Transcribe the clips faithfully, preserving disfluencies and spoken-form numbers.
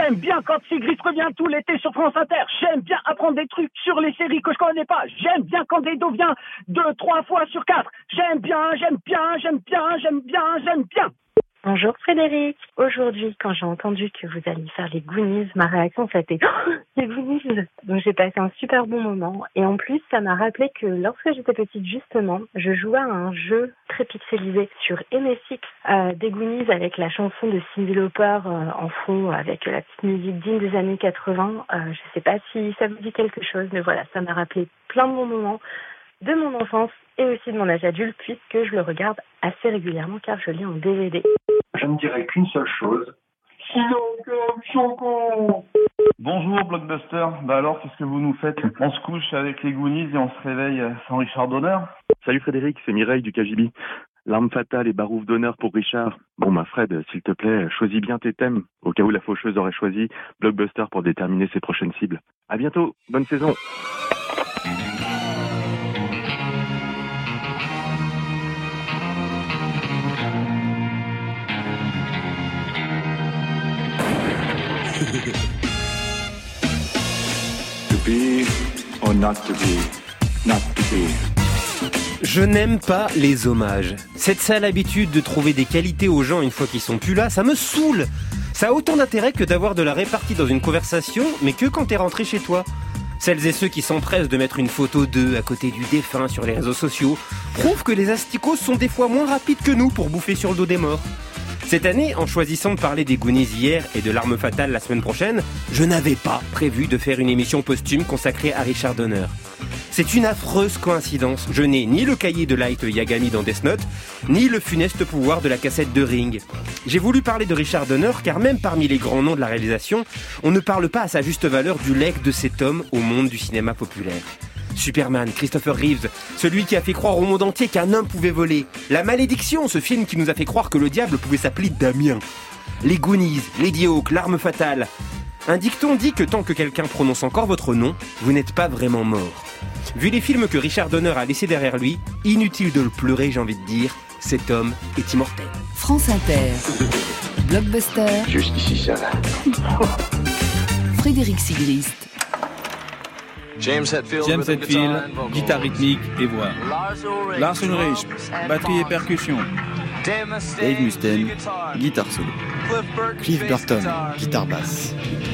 J'aime bien quand Sigrist revient tout l'été sur France Inter. J'aime bien apprendre des trucs sur les séries que je connais pas. J'aime bien quand Dedo vient deux, trois fois sur quatre. J'aime bien, j'aime bien, j'aime bien, j'aime bien, j'aime bien. Bonjour Frédéric. Aujourd'hui, quand j'ai entendu que vous alliez faire les Goonies, ma réaction ça a été oh, les Goonies. Donc j'ai passé un super bon moment. Et en plus, ça m'a rappelé que lorsque j'étais petite, justement, je jouais à un jeu très pixelisé sur M S X euh, des Goonies avec la chanson de Cyndi Lauper euh, en fond, avec la petite musique digne des années quatre-vingts. Euh, je sais pas si ça vous dit quelque chose, mais voilà, ça m'a rappelé plein de bons moments de mon enfance et aussi de mon âge adulte, puisque je le regarde assez régulièrement car je l'ai en D V D. Je ne dirais qu'une seule chose. Bonjour Blockbuster, bah alors qu'est-ce que vous nous faites? On se couche avec les Goonies et on se réveille sans Richard Donner? Salut Frédéric, c'est Mireille du K G B. L'arme fatale et barouf d'honneur pour Richard. Bon bah Fred, s'il te plaît, choisis bien tes thèmes, au cas où la faucheuse aurait choisi Blockbuster pour déterminer ses prochaines cibles. À bientôt, bonne saison. To be or not to be, not to be. Je n'aime pas les hommages. Cette sale habitude de trouver des qualités aux gens une fois qu'ils sont plus là, ça me saoule. Ça a autant d'intérêt que d'avoir de la répartie dans une conversation, mais que quand t'es rentré chez toi. Celles et ceux qui s'empressent de mettre une photo d'eux à côté du défunt sur les réseaux sociaux prouvent que les asticots sont des fois moins rapides que nous pour bouffer sur le dos des morts. Cette année, en choisissant de parler des Goonies hier et de l'arme fatale la semaine prochaine, je n'avais pas prévu de faire une émission posthume consacrée à Richard Donner. C'est une affreuse coïncidence. Je n'ai ni le cahier de Light Yagami dans Death Note, ni le funeste pouvoir de la cassette de Ring. J'ai voulu parler de Richard Donner car même parmi les grands noms de la réalisation, on ne parle pas à sa juste valeur du legs de cet homme au monde du cinéma populaire. Superman, Christopher Reeves, celui qui a fait croire au monde entier qu'un homme pouvait voler. La Malédiction, ce film qui nous a fait croire que le diable pouvait s'appeler Damien. Les Goonies, Lady Hawk, l'arme fatale. Un dicton dit que tant que quelqu'un prononce encore votre nom, vous n'êtes pas vraiment mort. Vu les films que Richard Donner a laissés derrière lui, inutile de le pleurer, j'ai envie de dire, cet homme est immortel. France Inter, Blockbuster. Juste ici, ça va. Frédéric Sigrist. James Hetfield, James Hetfield guitare rythmique et voix. Lars Ulrich, batterie et percussion. Dave Mustaine, guitare solo. Cliff Burton, guitare basse.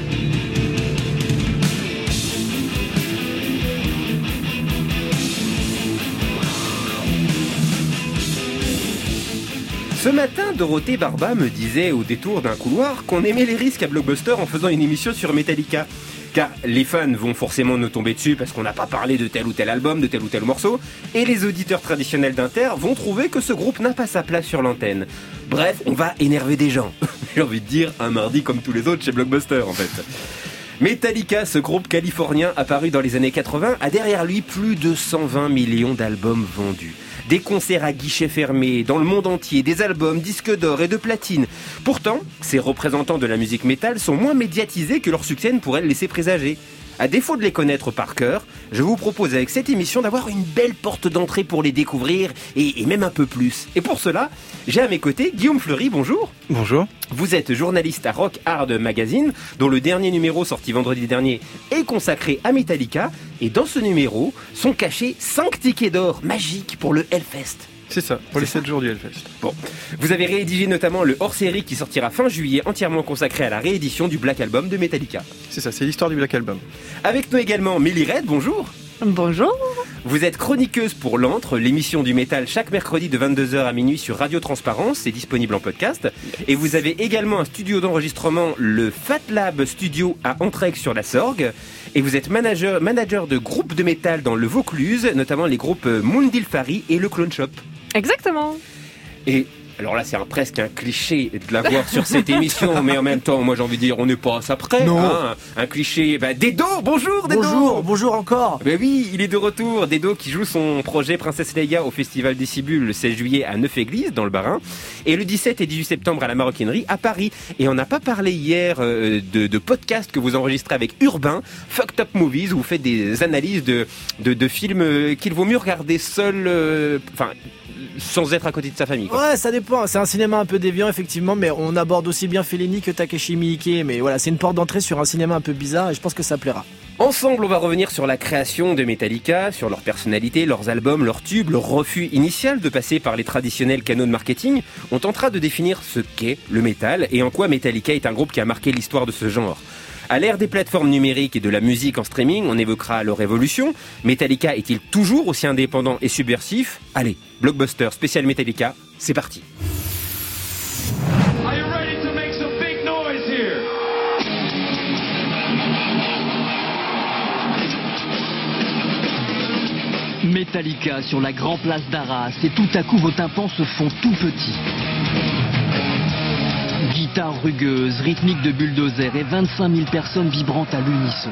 Ce matin, Dorothée Barba me disait au détour d'un couloir qu'on aimait les risques à Blockbuster en faisant une émission sur Metallica. Car les fans vont forcément nous tomber dessus parce qu'on n'a pas parlé de tel ou tel album, de tel ou tel morceau, et les auditeurs traditionnels d'Inter vont trouver que ce groupe n'a pas sa place sur l'antenne. Bref, on va énerver des gens. J'ai envie de dire, un mardi comme tous les autres chez Blockbuster en fait. Metallica, ce groupe californien apparu dans les années quatre-vingts, a derrière lui plus de cent vingt millions d'albums vendus. Des concerts à guichets fermés dans le monde entier, des albums, disques d'or et de platine. Pourtant, ces représentants de la musique métal sont moins médiatisés que leur succès ne pourrait le laisser présager. À défaut de les connaître par cœur, je vous propose avec cette émission d'avoir une belle porte d'entrée pour les découvrir et, et même un peu plus. Et pour cela, j'ai à mes côtés Guillaume Fleury, bonjour. Bonjour. Vous êtes journaliste à Rock Hard Magazine, dont le dernier numéro sorti vendredi dernier est consacré à Metallica. Et dans ce numéro sont cachés cinq tickets d'or magiques pour le Hellfest. C'est ça, pour les sept jours du Hellfest. Bon, vous avez rédigé notamment le hors-série qui sortira fin juillet, entièrement consacré à la réédition du Black Album de Metallica. C'est ça, c'est l'histoire du Black Album. Avec nous également Mélie Red, bonjour. Bonjour. Vous êtes chroniqueuse pour l'Antre, l'émission du métal chaque mercredi de vingt-deux heures à minuit sur Radio Transparence, c'est disponible en podcast. Et vous avez également un studio d'enregistrement, le Fat Lab Studio à Entraigue sur la Sorgue. Et vous êtes manager, manager de groupes de métal dans le Vaucluse, notamment les groupes Mundilfari et le Clone Shop. Exactement. Et alors là, c'est un, presque un cliché de l'avoir sur cette émission, mais en même temps, moi j'ai envie de dire, on n'est pas à ça près. Non. Hein, un cliché. Bah, Dedo, bonjour Dedo. Bonjour, bonjour encore. Ben oui, il est de retour. Dedo qui joue son projet Princesse Leia au Festival des Cibules le seize juillet à Neuf-Églises, dans le Bas-Rhin, et le dix-sept et dix-huit septembre à la Maroquinerie à Paris. Et on n'a pas parlé hier euh, de, de podcasts que vous enregistrez avec Urbain, Fucked Up Movies, où vous faites des analyses de, de, de films qu'il vaut mieux regarder seul, enfin, euh, sans être à côté de sa famille, quoi. Ouais, ça dépend. dépend. C'est un cinéma un peu déviant, effectivement, mais on aborde aussi bien Fellini que Takeshi Miike. Mais voilà, c'est une porte d'entrée sur un cinéma un peu bizarre et je pense que ça plaira. Ensemble, on va revenir sur la création de Metallica, sur leur personnalité, leurs albums, leurs tubes, leur refus initial de passer par les traditionnels canaux de marketing. On tentera de définir ce qu'est le métal et en quoi Metallica est un groupe qui a marqué l'histoire de ce genre. À l'ère des plateformes numériques et de la musique en streaming, on évoquera leur évolution. Metallica est-il toujours aussi indépendant et subversif ? Allez, Blockbuster spécial Metallica, c'est parti. Metallica sur la Grand Place d'Arras et tout à coup vos tympans se font tout petits. Guitare rugueuse, rythmique de bulldozer et vingt-cinq mille personnes vibrantes à l'unisson.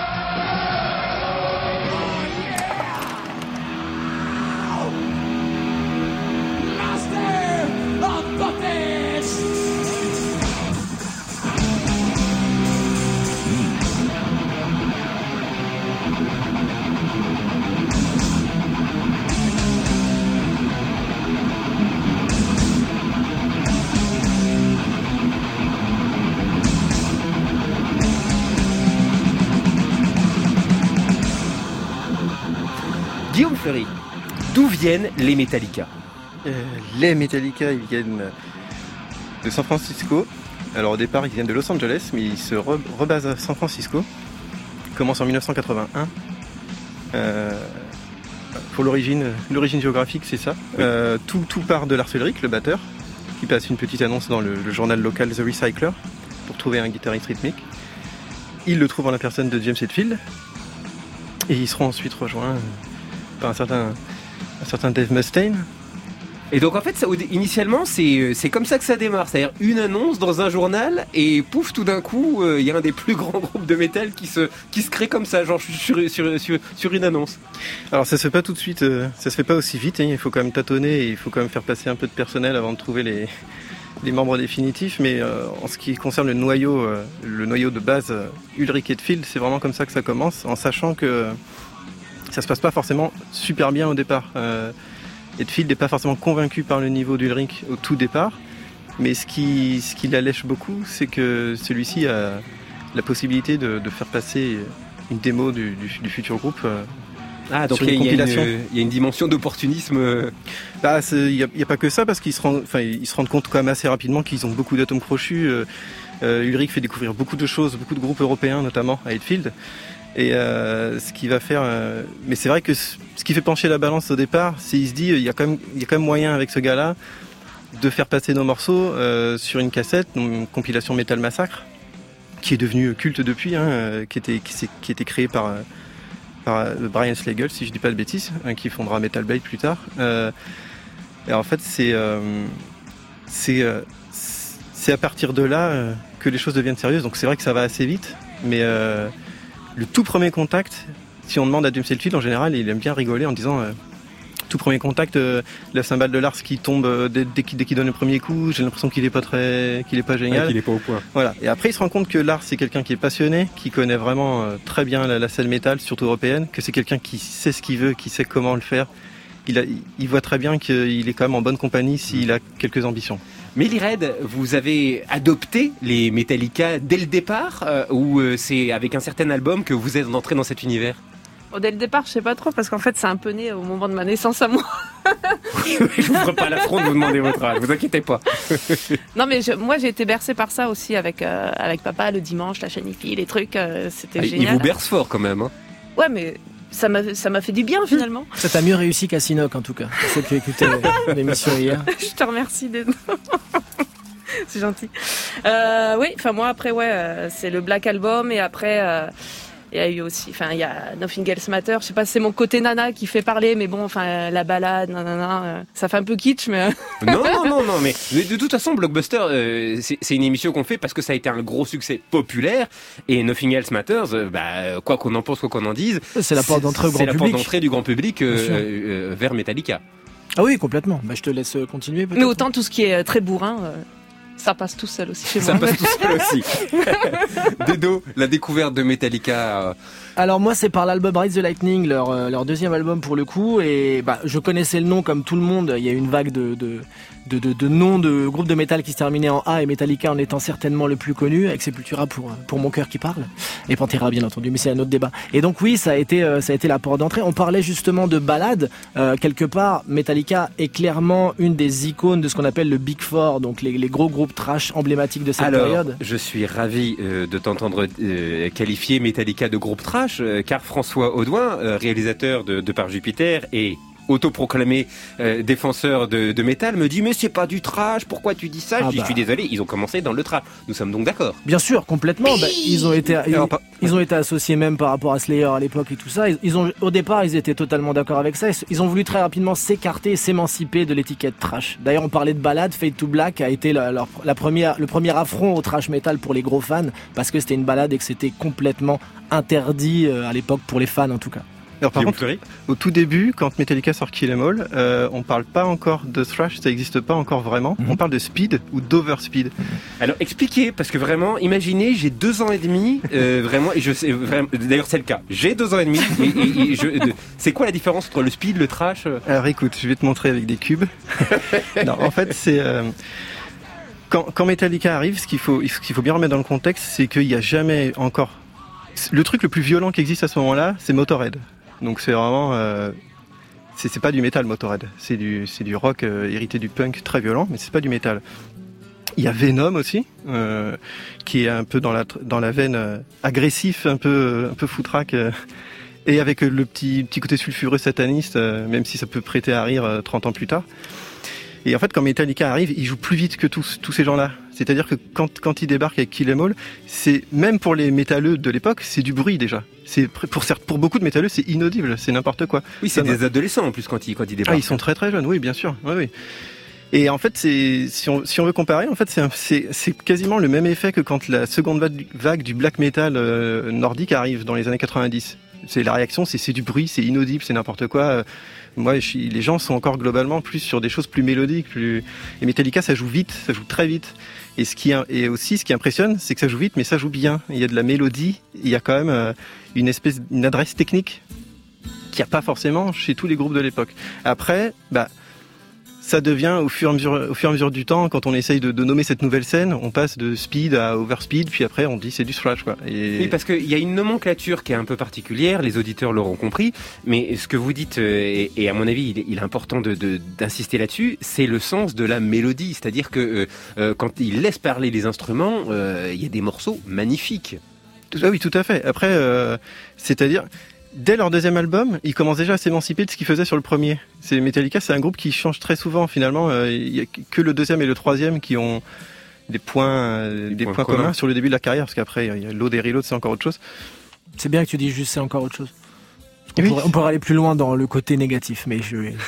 Guillaume Fleury, d'où viennent les Metallica ? euh, Les Metallica, ils viennent de San Francisco. Alors au départ, ils viennent de Los Angeles, mais ils se re- rebasent à San Francisco. Ils commencent en dix-neuf cent quatre-vingt-un. Euh, pour l'origine, l'origine géographique, c'est ça. Oui. Euh, tout, tout part de Lars Ulrich, le batteur, qui passe une petite annonce dans le, le journal local The Recycler pour trouver un guitariste rythmique. Il le trouve en la personne de James Hetfield. Et ils seront ensuite rejoints par un certain, un certain Dave Mustaine. Et donc en fait, ça, initialement, c'est, c'est comme ça que ça démarre. C'est-à-dire une annonce dans un journal et pouf, tout d'un coup, il euh, y a un des plus grands groupes de métal qui se, qui se crée comme ça, genre sur, sur, sur, sur une annonce. Alors ça se fait pas tout de suite, euh, ça se fait pas aussi vite. Hein, il faut quand même tâtonner et il faut quand même faire passer un peu de personnel avant de trouver les, les membres définitifs. Mais euh, en ce qui concerne le noyau, euh, le noyau de base, euh, Ulrich Hetfield, c'est vraiment comme ça que ça commence, en sachant que ça se passe pas forcément super bien au départ. Euh, Hetfield n'est pas forcément convaincu par le niveau d'Ulrich au tout départ, mais ce qui, ce qui l'allèche beaucoup, c'est que celui-ci a la possibilité de, de faire passer une démo du, du, du futur groupe. Euh, ah, donc il y, y, y a une dimension d'opportunisme. Bah, il n'y a, a pas que ça, parce qu'ils se rendent, enfin, ils se rendent compte quand même assez rapidement qu'ils ont beaucoup d'atomes crochus. Euh, euh, Ulrich fait découvrir beaucoup de choses, beaucoup de groupes européens notamment à Hetfield. Et euh, ce qui va faire, euh, mais c'est vrai que ce, ce qui fait pencher la balance au départ, c'est qu'il se dit il y a quand même, il y a quand même moyen avec ce gars-là de faire passer nos morceaux euh, sur une cassette, une compilation Metal Massacre, qui est devenue culte depuis, hein, qui était qui, qui était créée par par Brian Slagel, si je dis pas de bêtises, hein, qui fondera Metal Blade plus tard. Euh, et en fait, c'est euh, c'est euh, c'est à partir de là euh, que les choses deviennent sérieuses. Donc c'est vrai que ça va assez vite, mais euh, le tout premier contact, si on demande à James Hetfield, en général, il aime bien rigoler en disant euh, tout premier contact, euh, la cymbale de Lars qui tombe euh, dès, dès, qu'il, dès qu'il donne le premier coup, j'ai l'impression qu'il est pas très, qu'il est pas génial. Ouais, qu'il est pas au point. Voilà. Et après, il se rend compte que Lars, c'est quelqu'un qui est passionné, qui connaît vraiment euh, très bien la, la scène métal, surtout européenne, que c'est quelqu'un qui sait ce qu'il veut, qui sait comment le faire. Il, a, il voit très bien qu'il est quand même en bonne compagnie s'il a quelques ambitions. Melly Red, vous avez adopté les Metallica dès le départ euh, ou euh, c'est avec un certain album que vous êtes entré dans cet univers ? Bon, dès le départ, je sais pas trop, parce qu'en fait, c'est un peu né au moment de ma naissance à moi. Je vous ferai pas l'affront de vous demander votre âge, vous inquiétez pas. Non, mais je, moi, j'ai été bercée par ça aussi avec, euh, avec papa le dimanche, la chaîne I F I, les trucs, euh, c'était ah, génial. Il vous berce fort quand même. Hein. Ouais, mais ça m'a, ça m'a fait du bien finalement. Ça t'a mieux réussi qu'à Sinoc en tout cas. C'est que tu as écouté l'émission hier. Je te remercie d'être... C'est gentil. Euh, oui, enfin moi après ouais, euh, c'est le Black Album et après euh, il y a eu aussi, enfin il y a Nothing Else Matter. Je sais pas, c'est mon côté nana qui fait parler, mais bon, enfin la balade, nanana, euh, ça fait un peu kitsch, mais non non non non, mais de toute façon Blockbuster, euh, c'est, c'est une émission qu'on fait parce que ça a été un gros succès populaire et Nothing Else Matters, euh, bah quoi qu'on en pense, quoi qu'on en dise, c'est la porte d'entrée au grand public. C'est la porte d'entrée du grand public euh, euh, vers Metallica. Ah oui, complètement. Bah je te laisse continuer. Mais autant tout ce qui est très bourrin. Euh... Ça passe tout seul aussi chez Ça moi. passe tout seul aussi. Dedo, la découverte de Metallica. Euh... Alors moi c'est par l'album Ride the Lightning, leur, euh, leur deuxième album pour le coup, et bah, je connaissais le nom comme tout le monde, il y a eu une vague de, de, de, de, de noms de groupes de métal qui se terminaient en A, et Metallica en étant certainement le plus connu, avec Sepultura pour, pour mon cœur qui parle, et Pantera bien entendu, mais c'est un autre débat. Et donc oui, ça a été, euh, ça a été la porte d'entrée. On parlait justement de ballades, euh, quelque part Metallica est clairement une des icônes de ce qu'on appelle le Big Four, donc les, les gros groupes trash emblématiques de cette Alors, période. Je suis ravi euh, de t'entendre euh, qualifier Metallica de groupe trash, euh, car François Audouin, euh, réalisateur de, de Par Jupiter et autoproclamé euh, défenseur de, de métal, me dit mais c'est pas du trash, pourquoi tu dis ça? Ah Je dis bah. je suis désolé, ils ont commencé dans le trash. Nous sommes donc d'accord. Bien sûr, complètement. Bah, ils ont été, ils, ils ont été associés même par rapport à Slayer à l'époque et tout ça. Ils, ils ont, au départ, ils étaient totalement d'accord avec ça. Ils ont voulu très rapidement s'écarter et s'émanciper de l'étiquette trash. D'ailleurs, on parlait de ballade. Fade to Black a été la, leur, la première, le premier affront au trash metal pour les gros fans parce que c'était une ballade et que c'était complètement interdit à l'époque pour les fans en tout cas. Alors, par contre, au tout début, quand Metallica sort Kill 'Em All, euh, on parle pas encore de thrash, ça n'existe pas encore vraiment. Mm-hmm. On parle de speed ou d'overspeed. Alors expliquez, parce que vraiment, imaginez, j'ai deux ans et demi, euh, vraiment, et je sais, vraiment, d'ailleurs c'est le cas. J'ai deux ans et demi. Et, et, et je, de, c'est quoi la différence entre le speed, le trash? Alors écoute, je vais te montrer avec des cubes. Non, en fait, c'est euh, quand, quand Metallica arrive, ce qu'il faut, ce qu'il faut bien remettre dans le contexte, c'est qu'il n'y a jamais encore. Le truc le plus violent qui existe à ce moment-là, c'est Motorhead. Donc c'est vraiment, euh, c'est, c'est pas du métal Motorhead, c'est du, c'est du rock euh, hérité du punk très violent, mais c'est pas du métal. Il y a Venom aussi, euh, qui est un peu dans la dans la veine euh, agressif, un peu un peu foutraque, euh, et avec le petit petit côté sulfureux sataniste, euh, même si ça peut prêter à rire euh, trente ans plus tard. Et en fait, quand Metallica arrive, il joue plus vite que tous, tous ces gens-là. C'est-à-dire que quand, quand il débarque avec Kill 'Em All, c'est, même pour les métalleux de l'époque, c'est du bruit déjà. C'est, pour, certes, pour beaucoup de métalleux, c'est inaudible, c'est n'importe quoi. Oui, c'est Ça des va... adolescents en plus quand ils, quand ils débarquent. Ah, ils sont très très jeunes, oui, bien sûr. Oui, oui. Et en fait, c'est, si on, si on veut comparer, en fait, c'est, un, c'est, c'est quasiment le même effet que quand la seconde vague du black metal euh, nordique arrive dans les années quatre-vingt-dix. C'est la réaction, c'est, c'est du bruit, c'est inaudible, c'est n'importe quoi. Moi, je, les gens sont encore globalement plus sur des choses plus mélodiques, plus. Et Metallica, ça joue vite, ça joue très vite. Et ce qui, et aussi, ce qui impressionne, c'est que ça joue vite, mais ça joue bien. Il y a de la mélodie, il y a quand même euh, une espèce, une adresse technique qu'il n'y a pas forcément chez tous les groupes de l'époque. Après, bah. Ça devient au fur et à mesure, au fur et à mesure du temps, quand on essaye de, de nommer cette nouvelle scène, on passe de speed à overspeed, puis après on dit c'est du thrash, quoi. Et... Oui, parce qu'il y a une nomenclature qui est un peu particulière, les auditeurs l'auront compris, mais ce que vous dites, et, et à mon avis il est, il est important de, de, d'insister là-dessus, c'est le sens de la mélodie, c'est-à-dire que euh, quand il laisse parler les instruments, euh, il y a des morceaux magnifiques. Ah oui, tout à fait. Après, euh, c'est-à-dire... Dès leur deuxième album, ils commencent déjà à s'émanciper de ce qu'ils faisaient sur le premier. C'est Metallica, c'est un groupe qui change très souvent finalement. Il euh, y a que le deuxième et le troisième qui ont des points, euh, des, des points, points communs. communs sur le début de la carrière, parce qu'après il y a Load et Reload, c'est encore autre chose. C'est bien que tu dis juste c'est encore autre chose. On, oui. pourrait, on pourrait aller plus loin dans le côté négatif, mais je vais...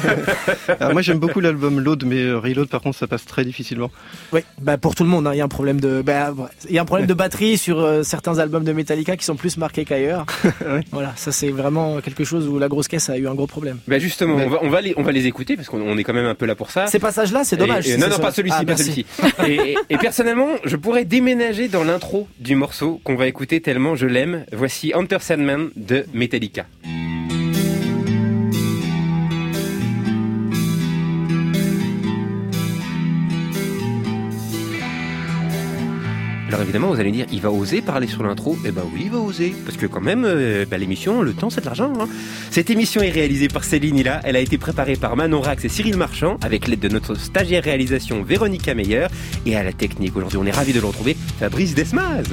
Alors moi j'aime beaucoup l'album Load, mais Reload par contre ça passe très difficilement. Oui, bah pour tout le monde, il hein, y a un problème de, bah, il y a un problème ouais. de batterie sur euh, certains albums de Metallica qui sont plus marqués qu'ailleurs. oui. Voilà, ça c'est vraiment quelque chose où la grosse caisse a eu un gros problème. Bah justement, ouais. on, va, on va les, on va les écouter parce qu'on est quand même un peu là pour ça. Ces passages-là, c'est dommage. Et, et, si non, non, ça. pas celui-ci, ah, pas celui-ci. et, et, et personnellement, je pourrais déménager dans l'intro du morceau qu'on va écouter tellement je l'aime. Voici Enter Sandman de Metallica. Alors évidemment, vous allez dire, il va oser parler sur l'intro. Eh ben oui, il va oser. Parce que quand même, euh, bah, l'émission, le temps, c'est de l'argent. Hein. Cette émission est réalisée par Céline Hilla. Elle a été préparée par Manon Rax et Cyril Marchand, avec l'aide de notre stagiaire réalisation Véronica Meyer. Et à la technique, aujourd'hui, on est ravis de le retrouver, Fabrice Desmaz.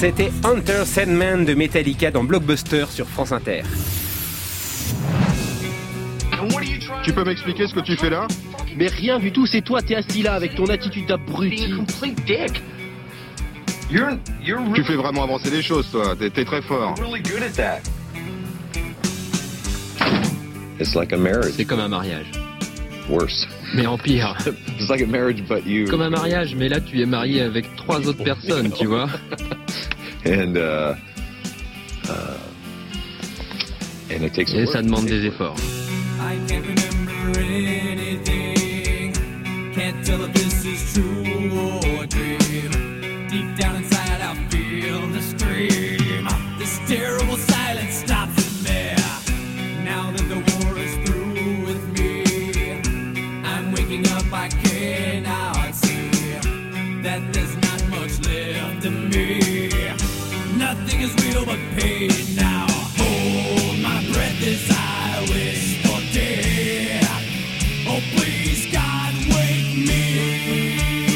C'était Enter Sandman de Metallica dans Blockbuster sur France Inter. Tu peux m'expliquer ce que tu fais là? Mais rien du tout, c'est toi, t'es assis là avec ton attitude d'abruti. Tu fais vraiment avancer les choses, toi. T'es, t'es très fort. C'est comme un mariage. Worse. Mais en pire. It's like a marriage, but you... Comme un mariage, mais là tu es marié avec trois autres personnes, tu vois. And, uh, uh, and it takes Et ça demande des efforts. I can't remember anything. Can't tell if this is true or a dream. Deep down inside I feel the scream. This terrible silence stops in there. Now that the war is through with me, I'm waking up, I cannot see that there's not much left of me. Nothing is real but pain now. Hold my breath as I wish for death. Oh please God, wake me.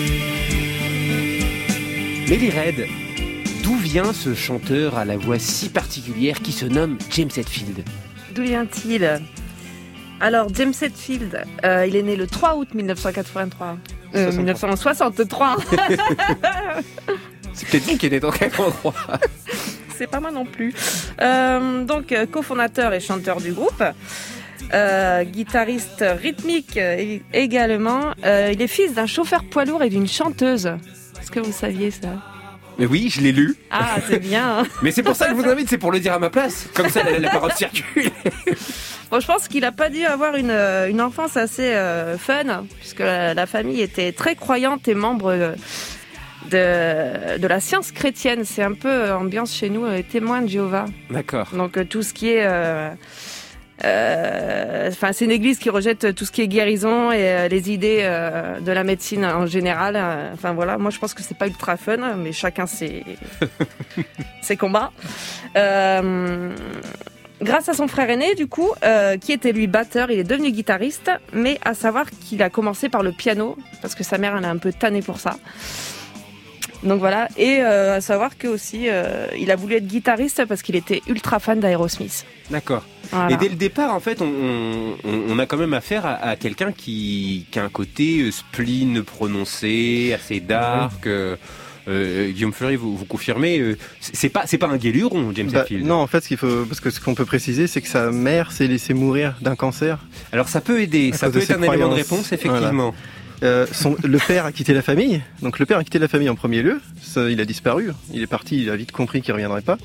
Lily Red, d'où vient ce chanteur à la voix si particulière qui se nomme James Hetfield? D'où vient-il? Alors, James Hetfield, euh, il est né le trois août mille neuf cent quatre-vingt-trois. Euh, mille neuf cent soixante-trois. C'est peut-être lui qui était en quatre-vingt-trois. C'est pas moi non plus. Euh, donc, euh, cofondateur et chanteur du groupe. Euh, guitariste rythmique euh, également. Euh, il est fils d'un chauffeur poids lourd et d'une chanteuse. Est-ce que vous saviez ça? Mais oui, je l'ai lu. Ah, c'est bien. Mais c'est pour ça que je vous invite, c'est pour le dire à ma place. Comme ça, la, la parole circule. Bon, je pense qu'il a pas dû avoir une, une enfance assez euh, fun, puisque la, la famille était très croyante et membre euh, de, de la science chrétienne. C'est un peu euh, ambiance chez nous, euh, témoins de Jéhovah. D'accord. Donc euh, tout ce qui est... Euh, euh, enfin, c'est une église qui rejette tout ce qui est guérison et euh, les idées euh, de la médecine en général. Euh, enfin voilà, moi je pense que c'est pas ultra fun, mais chacun ses, ses combats. Euh, Grâce à son frère aîné, du coup, euh, qui était lui batteur, il est devenu guitariste, mais à savoir qu'il a commencé par le piano, parce que sa mère elle a un peu tanné pour ça. Donc voilà, et euh, à savoir que aussi, euh, il a voulu être guitariste parce qu'il était ultra fan d'Aerosmith. D'accord. Voilà. Et dès le départ, en fait, on, on, on a quand même affaire à, à quelqu'un qui, qui a un côté spleen prononcé, assez dark. Euh, Euh, Guillaume Fleury, vous, vous confirmez, euh, c'est pas c'est pas un guéluron, James bah, Hetfield. Non, en fait, ce qu'il faut, parce que ce qu'on peut préciser, c'est que sa mère s'est laissée mourir d'un cancer. Alors ça peut aider, ça peut être un élément de réponse, effectivement. Voilà. Euh, son, le père a quitté la famille, donc le père a quitté la famille en premier lieu. Ça, il a disparu, il est parti, il a vite compris qu'il reviendrait pas.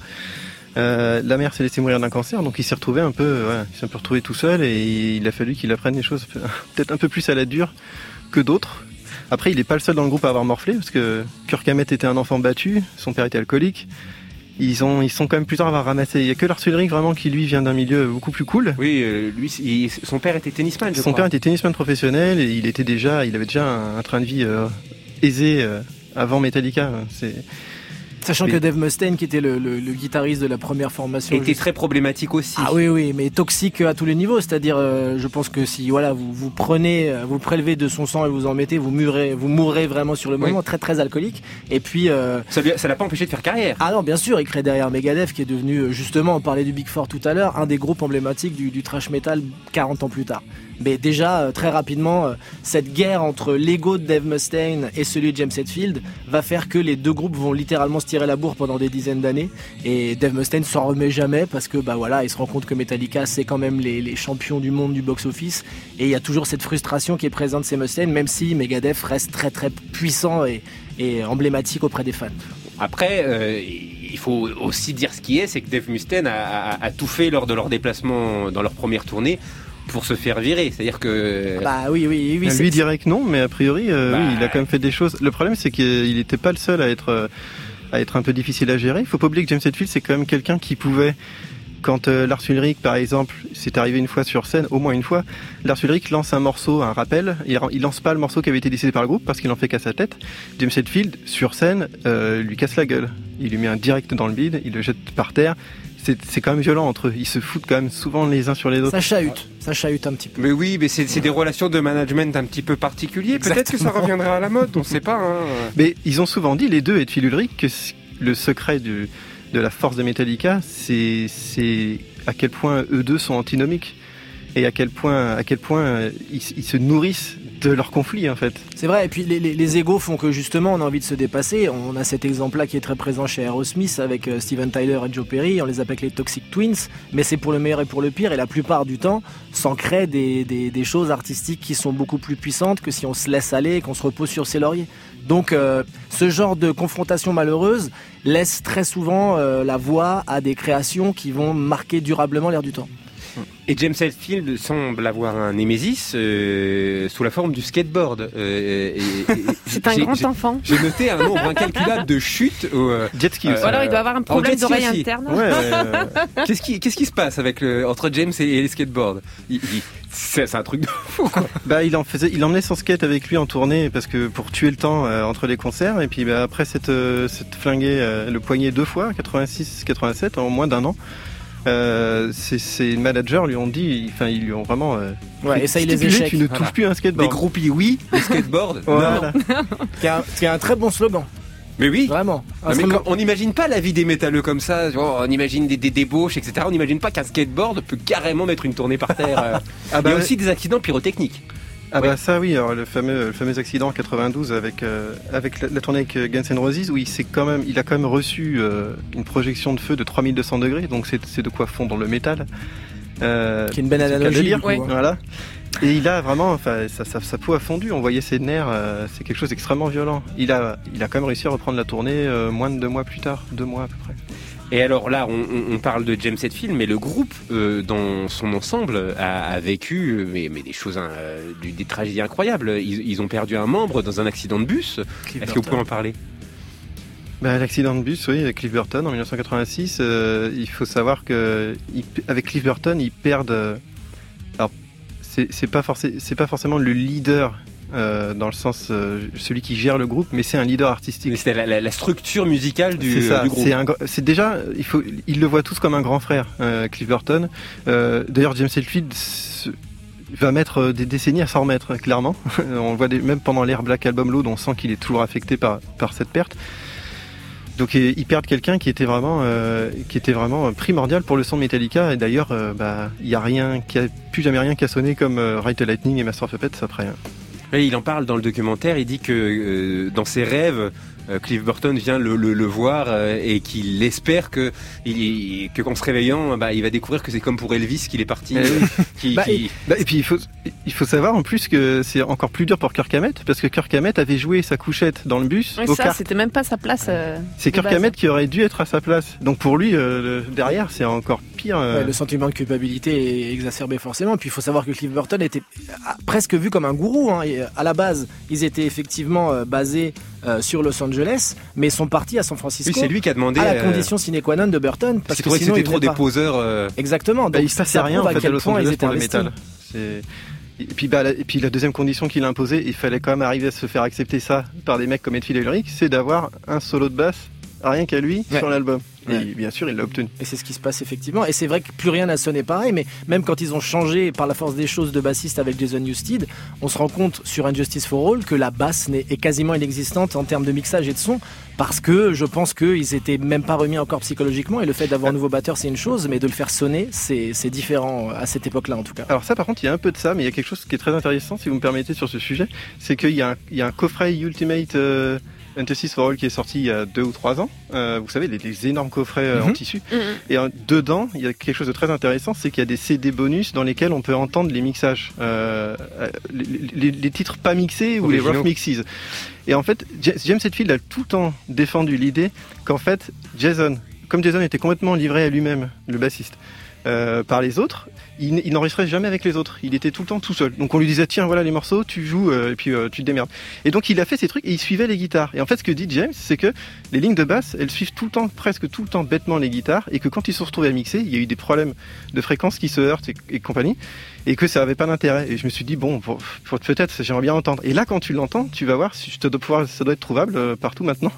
Euh, la mère s'est laissée mourir d'un cancer, donc il s'est retrouvé un peu, voilà, il s'est un peu retrouvé tout seul et il a fallu qu'il apprenne les choses peut-être un peu plus à la dure que d'autres. Après, il n'est pas le seul dans le groupe à avoir morflé, parce que Kirk Hammett était un enfant battu, son père était alcoolique. Ils, ont, ils sont quand même plusieurs à avoir ramassé. Il n'y a que Lars Ulrich vraiment qui, lui, vient d'un milieu beaucoup plus cool. Oui, euh, lui, il, son père était tennisman, je Son crois. père était tennisman professionnel et il, était déjà, il avait déjà un, un train de vie euh, aisé euh, avant Metallica. C'est... Sachant mais... que Dave Mustaine, qui était le, le, le guitariste de la première formation, était juste... très problématique aussi. Ah oui, oui, mais toxique à tous les niveaux. C'est-à-dire, euh, je pense que si voilà, vous vous prenez, vous prélevez de son sang et vous en mettez, vous mourrez, vous mourrez vraiment sur le moment, oui. Très très alcoolique. Et puis euh... ça, lui, ça l'a pas empêché de faire carrière. Ah non, bien sûr, il crée derrière Megadeth, qui est devenu justement, on parlait du Big Four tout à l'heure, un des groupes emblématiques du, du thrash metal quarante ans plus tard. Mais déjà, très rapidement, cette guerre entre l'ego de Dave Mustaine et celui de James Hetfield va faire que les deux groupes vont littéralement se tirer la bourre pendant des dizaines d'années. Et Dave Mustaine s'en remet jamais parce que bah voilà, il se rend compte que Metallica, c'est quand même les, les champions du monde du box-office. Et il y a toujours cette frustration qui est présente chez Mustaine, même si Megadeth reste très très puissant et, et emblématique auprès des fans. Après, euh, il faut aussi dire ce qui est, c'est que Dave Mustaine a, a, a tout fait lors de leur déplacement dans leur première tournée pour se faire virer, c'est-à-dire que... Bah oui, oui, oui. Lui dirait que non, mais a priori, euh, bah... oui, il a quand même fait des choses. Le problème, c'est qu'il n'était pas le seul à être, à être un peu difficile à gérer. Il faut pas oublier que James Hetfield, c'est quand même quelqu'un qui pouvait... Quand euh, Lars Ulrich, par exemple, c'est arrivé une fois sur scène, au moins une fois, Lars Ulrich lance un morceau, un rappel, il, il lance pas le morceau qui avait été décidé par le groupe parce qu'il en fait qu'à sa tête. James Hetfield, sur scène, euh, lui casse la gueule. Il lui met un direct dans le bide, il le jette par terre. C'est, c'est quand même violent entre eux. Ils se foutent quand même souvent les uns sur les autres. Ça chahute, ça chahute un petit peu. Mais oui, mais c'est, c'est des relations de management un petit peu particulières. Peut-être que ça reviendra à la mode, on ne sait pas. Hein. Mais ils ont souvent dit, les deux, Hetfield et Ulrich, que le secret du, de la force de Metallica, c'est, c'est à quel point eux deux sont antinomiques et à quel point, à quel point ils, ils se nourrissent de leur conflit en fait. C'est vrai, et puis les, les, les égos font que justement on a envie de se dépasser. On a cet exemple-là qui est très présent chez Aerosmith avec euh, Steven Tyler et Joe Perry, on les appelle les Toxic Twins, mais c'est pour le meilleur et pour le pire, et la plupart du temps s'en créent des, des, des choses artistiques qui sont beaucoup plus puissantes que si on se laisse aller et qu'on se repose sur ses lauriers. Donc euh, ce genre de confrontation malheureuse laisse très souvent euh, la voie à des créations qui vont marquer durablement l'air du temps. Et James Hetfield semble avoir un némésis euh, sous la forme du skateboard. Euh, et, et, c'est un grand j'ai, enfant. J'ai noté un nombre incalculable de chutes. Euh, jet ski. Euh, Ou alors il doit avoir un problème d'oreille aussi. interne. Ouais, euh, qu'est-ce qui, qu'est-ce qui se passe avec le, entre James et, et les skateboards il, il, c'est, c'est un truc de fou, quoi. Bah, il en faisait, il emmenait son skate avec lui en tournée parce que pour tuer le temps euh, entre les concerts. Et puis bah, après cette, euh, cette flingué euh, le poignet deux fois, quatre-vingt-six quatre-vingt-sept, en moins d'un an. Euh, ses, ses managers lui ont dit, enfin ils lui ont vraiment euh, ouais, essaye les échecs. Tu ne voilà. touches plus un skateboard. Les groupies oui, les skateboards voilà. Non. C'est un, c'est un très bon slogan. Mais oui, vraiment. Non, mais on n'imagine pas la vie des métalleux comme ça. On imagine des, des débauches, et cetera. On n'imagine pas qu'un skateboard peut carrément mettre une tournée par terre. Euh. ah bah, il y a aussi des accidents pyrotechniques. Ah ouais. bah ça oui, alors le fameux le fameux accident en quatre-vingt-douze avec euh, avec la, la tournée avec Guns N' Roses où il s'est quand même il a quand même reçu euh, une projection de feu de trois mille deux cents degrés, donc c'est c'est de quoi fondre le métal. Euh, qui est une belle analogie. Oui. Voilà. Et il a vraiment, enfin, sa, sa, sa peau a fondu, on voyait ses nerfs, euh, c'est quelque chose d'extrêmement violent. Il a, il a quand même réussi à reprendre la tournée euh, moins de deux mois plus tard, deux mois à peu près. Et alors là, on, on parle de James Hetfield, mais le groupe, euh, dans son ensemble, a, a vécu mais, mais des choses, euh, des tragédies incroyables. Ils, ils ont perdu un membre dans un accident de bus. Cliff Est-ce Burton. Que vous pouvez en parler ? Bah, l'accident de bus, oui, avec Cliff Burton en dix-neuf cent quatre-vingt-six. Euh, il faut savoir que il, avec Cliff Burton, ils perdent. Euh, alors, c'est, c'est pas forcément, c'est pas forcément le leader. Euh, dans le sens euh, celui qui gère le groupe, mais c'est un leader artistique. C'est la, la, la structure musicale du, c'est ça, du groupe. C'est, un, c'est déjà, il faut, ils le voient tous comme un grand frère, euh, Cliff Burton. Euh, d'ailleurs, James Hetfield va mettre des décennies à s'en remettre, clairement. On le voit des, même pendant l'ère Black Album Load, on sent qu'il est toujours affecté par par cette perte. Donc ils perdent quelqu'un qui était vraiment, euh, qui était vraiment primordial pour le son de Metallica. Et d'ailleurs, euh, bah, il y a rien, qui a plus jamais rien qui a sonné comme euh, Ride the Lightning et Master of Puppets après. Et il en parle dans le documentaire, il dit que euh, dans ses rêves, euh, Cliff Burton vient le, le, le voir euh, et qu'il espère que, il, que qu'en se réveillant, bah, il va découvrir que c'est comme pour Elvis qu'il est parti. Euh, qui, bah, qui... Et, bah, et puis il faut, il faut savoir en plus que c'est encore plus dur pour Kirk Hammett parce que Kirk Hammett avait joué sa couchette dans le bus. Oui, au ça, kart. C'était même pas sa place. Euh, c'est Kirk Hammett qui aurait dû être à sa place. Donc pour lui, euh, le, derrière, c'est encore pire. Euh... Ouais, le sentiment de culpabilité est exacerbé forcément. Puis il faut savoir que Cliff Burton était presque vu comme un gourou. Hein. Et à la base, ils étaient effectivement euh, basés euh, sur Los Angeles, mais sont partis à San Francisco. Oui, c'est lui qui a demandé à la euh... condition sine qua non de Burton, parce c'est que que sinon c'était trop pas. des poseurs. Euh... Exactement. Donc bah, il se passait rien en fait à Los Angeles pour le investis. métal. C'est... Et puis, bah, la, et puis la deuxième condition qu'il a imposée, il fallait quand même arriver à se faire accepter ça par des mecs comme Hetfield et Ulrich, c'est d'avoir un solo de basse rien qu'à lui ouais. sur l'album. Et ouais. bien sûr, il l'a obtenu. Et c'est ce qui se passe effectivement. Et c'est vrai que plus rien n'a sonné pareil, mais même quand ils ont changé par la force des choses de bassiste avec Jason Newsted, on se rend compte sur Injustice for All que la basse n'est, est quasiment inexistante en termes de mixage et de son, parce que je pense qu'ils étaient même pas remis encore psychologiquement, et le fait d'avoir un nouveau batteur c'est une chose, mais de le faire sonner c'est, c'est différent à cette époque-là en tout cas. Alors ça par contre, il y a un peu de ça, mais il y a quelque chose qui est très intéressant si vous me permettez sur ce sujet, c'est qu'il y a un, il y a un coffret Ultimate... Euh Injustice for All qui est sorti il y a deux ou trois ans. Euh, vous savez, les, les énormes coffrets euh, mm-hmm. en tissu. Mm-hmm. Et euh, dedans, il y a quelque chose de très intéressant, c'est qu'il y a des C D bonus dans lesquels on peut entendre les mixages, euh, les, les, les titres pas mixés ou, ou les rough mixes. Et en fait, James Hetfield a tout le temps défendu l'idée qu'en fait, Jason, comme Jason était complètement livré à lui-même, le bassiste, euh, par les autres, il, il n'enregistrait jamais avec les autres. Il était tout le temps tout seul. Donc on lui disait tiens voilà les morceaux, tu joues euh, et puis euh, tu te démerdes. Et donc il a fait ces trucs et il suivait les guitares. Et en fait ce que dit James, c'est que les lignes de basse, elles suivent tout le temps, presque tout le temps bêtement les guitares, et que quand ils se sont retrouvés à mixer, il y a eu des problèmes de fréquences qui se heurtent et, et compagnie, et que ça avait pas d'intérêt. Et je me suis dit bon, pour, pour, peut-être j'aimerais bien entendre. Et là quand tu l'entends, tu vas voir, si je te dois pouvoir, ça doit être trouvable euh, partout maintenant.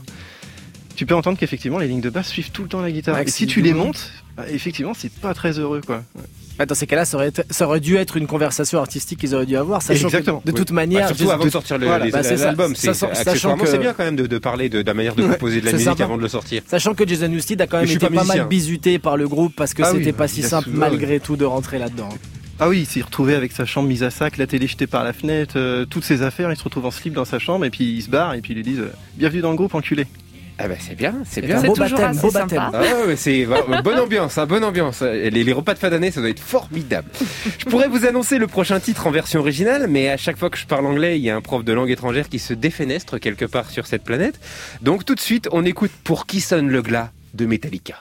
Tu peux entendre qu'effectivement les lignes de basse suivent tout le temps la guitare. Ouais, et si tu les montes, bah, effectivement c'est pas très heureux quoi. Ouais. Bah, dans ces cas-là, ça aurait, été, ça aurait dû être une conversation artistique qu'ils auraient dû avoir, sachant Exactement. que de toute Oui. manière, Bah, surtout avant de sortir le, voilà, les, bah, c'est ça. l'album, c'est, Sachant- c'est, sachant accessoirement, que- c'est bien quand même de, de parler de, de la manière de composer de la C'est musique sympa. avant de le sortir. Sachant que Jason Newsted a quand même Mais je suis été pas pas, mal musicien. bizuté par le groupe parce que Ah c'était oui, pas si il a simple souvent, malgré tout de rentrer là-dedans. Ah oui, il s'est retrouvé avec sa chambre mise à sac, la télé jetée par la fenêtre, euh, toutes ses affaires, il se retrouve en slip dans sa chambre et puis il se barre et puis ils lui disent euh, bienvenue dans le groupe, enculé. Ah bah c'est bien, c'est C'est bien. un C'est beau toujours baptême, assez beau sympa. baptême. Ah ouais, ouais, c'est bah, bonne ambiance, hein, bonne ambiance. Les, les repas de fin d'année, ça doit être formidable. Je pourrais vous annoncer le prochain titre en version originale, mais à chaque fois que je parle anglais, il y a un prof de langue étrangère qui se défenestre quelque part sur cette planète. Donc tout de suite, on écoute Pour qui sonne le glas de Metallica.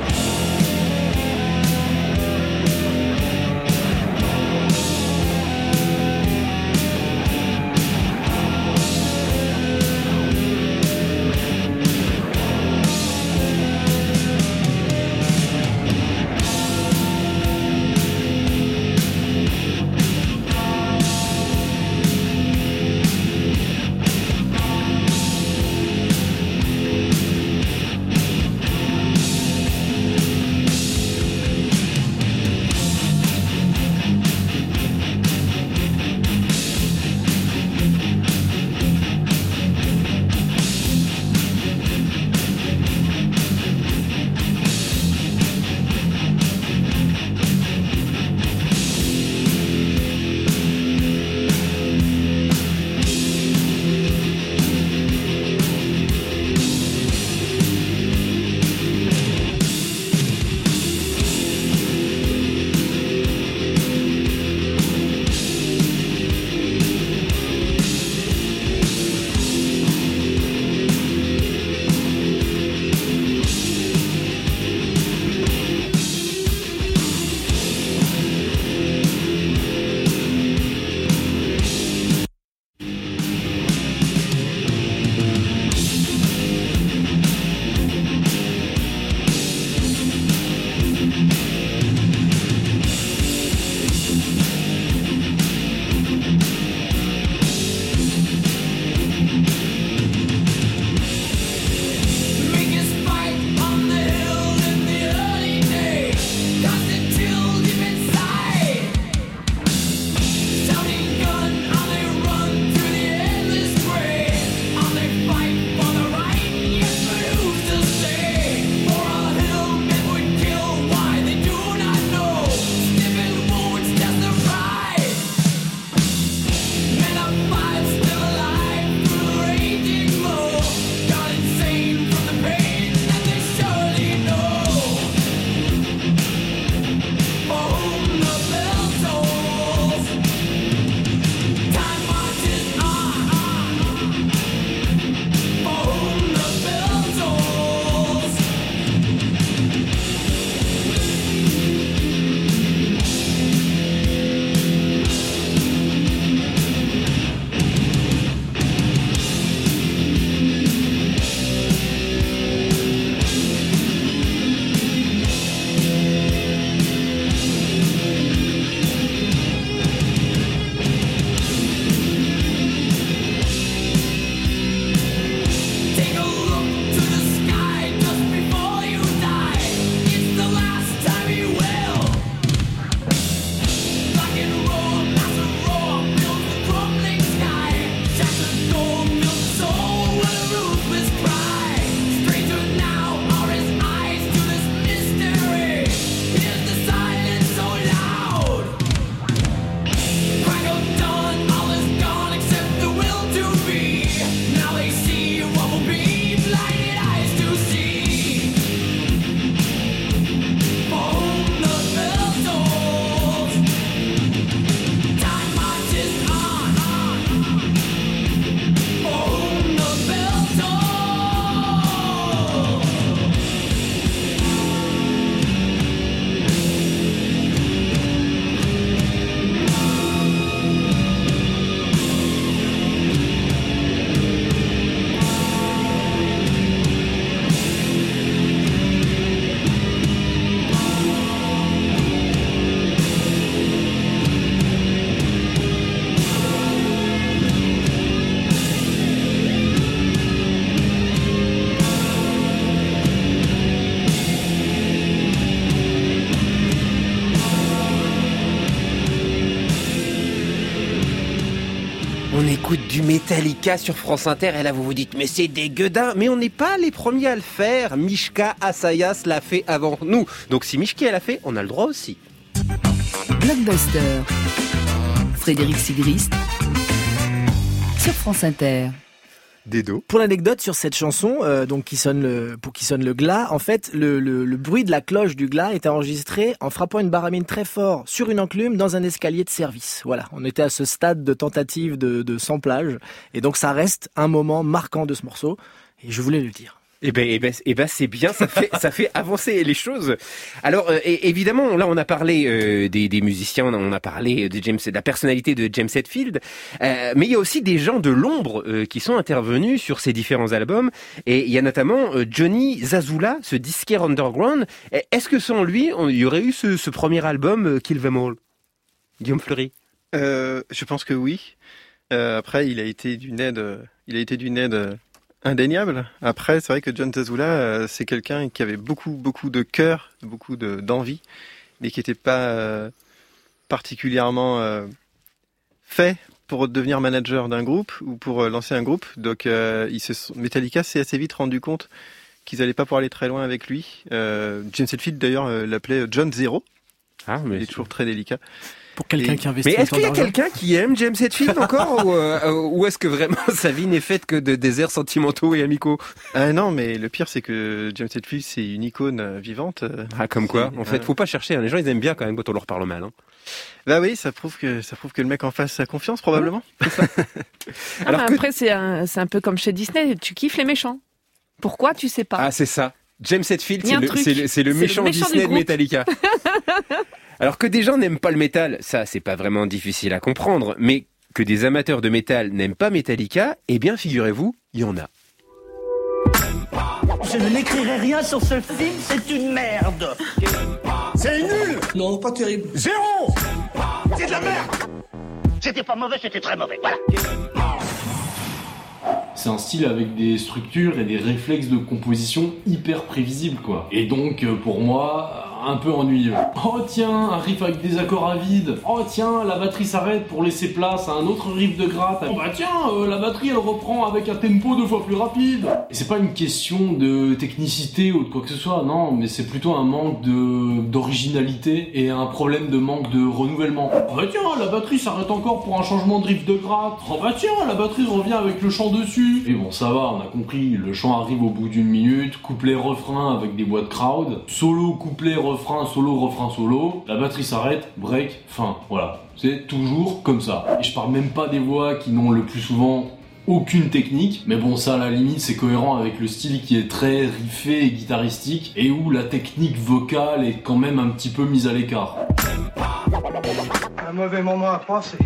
Thank On écoute du Metallica sur France Inter et là vous vous dites mais c'est des gueudins, mais on n'est pas les premiers à le faire. Mishka Assayas l'a fait avant nous. Donc si Mishka l'a fait, on a le droit aussi. Blockbuster. Frédéric Sigrist sur France Inter. Dedo. Pour l'anecdote sur cette chanson, euh, donc qui sonne le, pour qui sonne le glas, en fait, le, le, le bruit de la cloche du glas est enregistré en frappant une baramine très fort sur une enclume dans un escalier de service. Voilà, on était à ce stade de tentative de, de samplage, et donc ça reste un moment marquant de ce morceau, et je voulais le dire. Eh ben, eh ben, eh ben, c'est bien, ça fait, ça fait avancer les choses. Alors, euh, évidemment, là, on a parlé euh, des, des musiciens, on a parlé de James, de la personnalité de James Hetfield, euh, mais il y a aussi des gens de l'ombre euh, qui sont intervenus sur ces différents albums. Et il y a notamment euh, Johnny Zazula, ce disquaire underground. Est-ce que sans lui, il y aurait eu ce, ce premier album euh, Kill Them All, Guillaume Fleury? euh, Je pense que oui. Euh, après, il a été d'une aide, il a été d'une aide. Euh... indéniable. Après, c'est vrai que John Zazula, euh, c'est quelqu'un qui avait beaucoup, beaucoup de cœur, beaucoup de, d'envie, mais qui n'était pas euh, particulièrement euh, fait pour devenir manager d'un groupe ou pour euh, lancer un groupe. Donc, euh, il se sont... Metallica s'est assez vite rendu compte qu'ils n'allaient pas pouvoir aller très loin avec lui. Euh, James Hetfield, d'ailleurs, euh, l'appelait John Zero. Ah, mais il est toujours très délicat. Pour quelqu'un Et... qui investit. Mais est-ce qu'il y a quelqu'un qui aime James Hetfield encore ou, euh, ou est-ce que vraiment sa vie n'est faite que de déserts sentimentaux et amicaux? Ah non, mais le pire c'est que James Hetfield c'est une icône vivante. Ah comme quoi. En fait, faut pas chercher. Hein. Les gens ils aiment bien quand même quand on leur parle mal. Hein. Bah oui, ça prouve que ça prouve que le mec en face a confiance probablement. Ouais, c'est ça. Ah, Alors que... après c'est un c'est un peu comme chez Disney. Tu kiffes les méchants. Pourquoi tu sais pas? Ah c'est ça. James Hetfield c'est le, c'est le c'est le méchant, le méchant Disney de Metallica. Alors que des gens n'aiment pas le métal, ça c'est pas vraiment difficile à comprendre, mais que des amateurs de métal n'aiment pas Metallica, eh bien figurez-vous, il y en a. Je n'écrirai rien sur ce film, c'est une merde. C'est nul. Non, pas terrible. Zéro. C'est de la merde. C'était pas mauvais, c'était très mauvais, voilà. C'est un style avec des structures et des réflexes de composition hyper prévisibles, quoi. Et donc, pour moi, un peu ennuyeux. Oh tiens, un riff avec des accords à vide. Oh tiens, la batterie s'arrête pour laisser place à un autre riff de gratte. Oh bah tiens, euh, la batterie elle reprend avec un tempo deux fois plus rapide. Et c'est pas une question de technicité ou de quoi que ce soit, non, mais c'est plutôt un manque de d'originalité et un problème de manque de renouvellement. Oh bah tiens, la batterie s'arrête encore pour un changement de riff de gratte. Oh bah tiens, la batterie revient avec le chant dessus. Et bon, ça va, on a compris, le chant arrive au bout d'une minute, couplet-refrain avec des voix de crowd, solo, couplet, refrain, solo, refrain, solo, la batterie s'arrête, break, fin, voilà. C'est toujours comme ça. Et je parle même pas des voix qui n'ont le plus souvent aucune technique, mais bon, ça à la limite c'est cohérent avec le style qui est très riffé et guitaristique, et où la technique vocale est quand même un petit peu mise à l'écart. Un mauvais moment à passer.